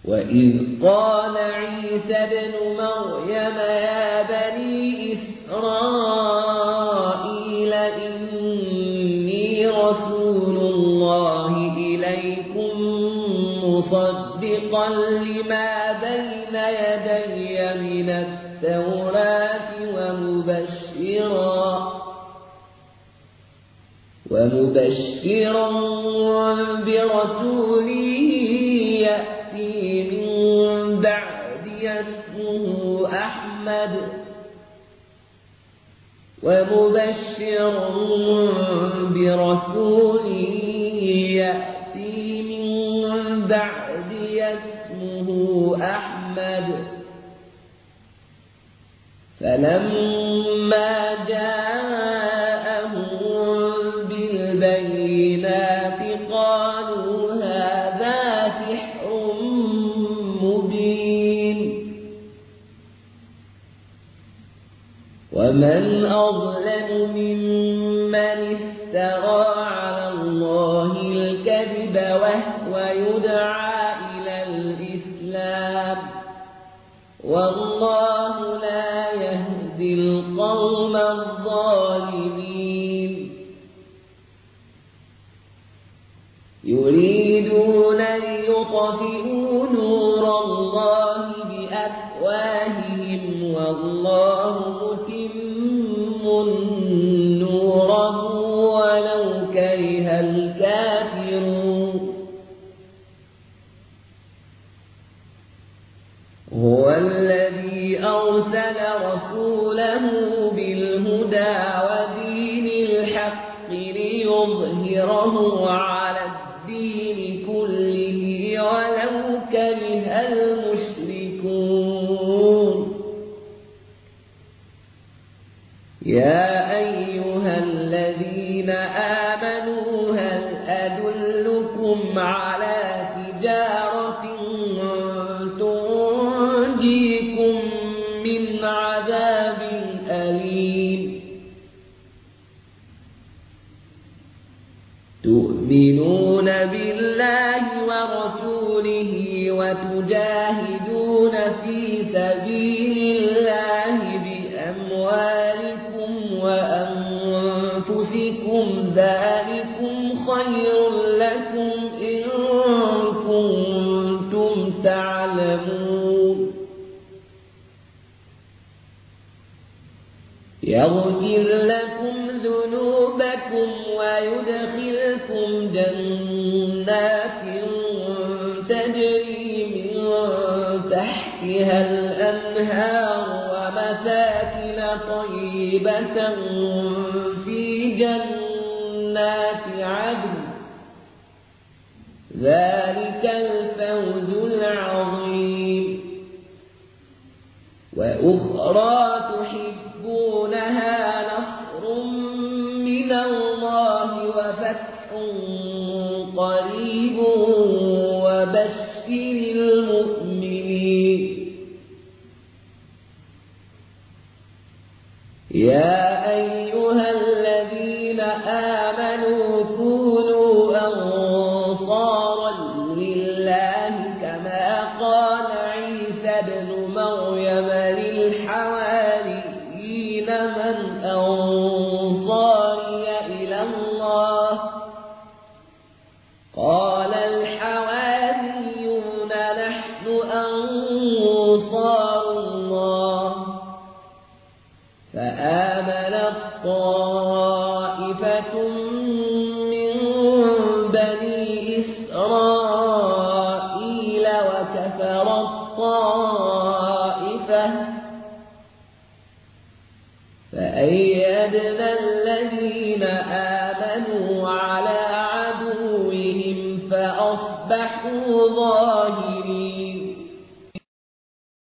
وإذ قال عيسى ابن مريم يا بني إسرائيل إني رسول الله إليكم مصدقا لما بين يدي من التوراة ومبشرا برسول يأتي من بعدي اسمه أحمد فلما جاءهم بالبينات قالوا هذا سحر مبين ومن أظلم ممن افترى على الله الكذب وهو يدعى إلى الإسلام والله لا يهدي القوم الظالمين يريدون ليطفئوا نور الله بأفواههم والله متم نوره ولو كره الكافرون هو الذي أرسل رسوله بالهدى ودين الحق ليظهره على الدين كله ولو كره المشركون يا أيها الذين آمنوا هل أدلكم على تجارة تنجيكم من عذاب أليم تؤمنون بالله ورسوله وتجاهدون في سبيل الله بأموالكم وأنفسكم ذلكم خير لكم إن كنتم تعلمون يغفر لكم ذنوبكم ويدخلكم جنات تجري من تحتها الأنهار ومساكن طيبة في جنات عدن ذلك الفوز العظيم وأخرى تحبونها نصر من الله وفتح قريب وبشر المؤمنين يا أيها الذين آمنوا كونوا أنصارا لله كما قال عيسى ابن مريم للحواريين من أنصاري إلى الله قال الحواريون نحن أنصار الله فآمنت طائفة من بني إسرائيل وكفرت طائفة فأيدنا الذين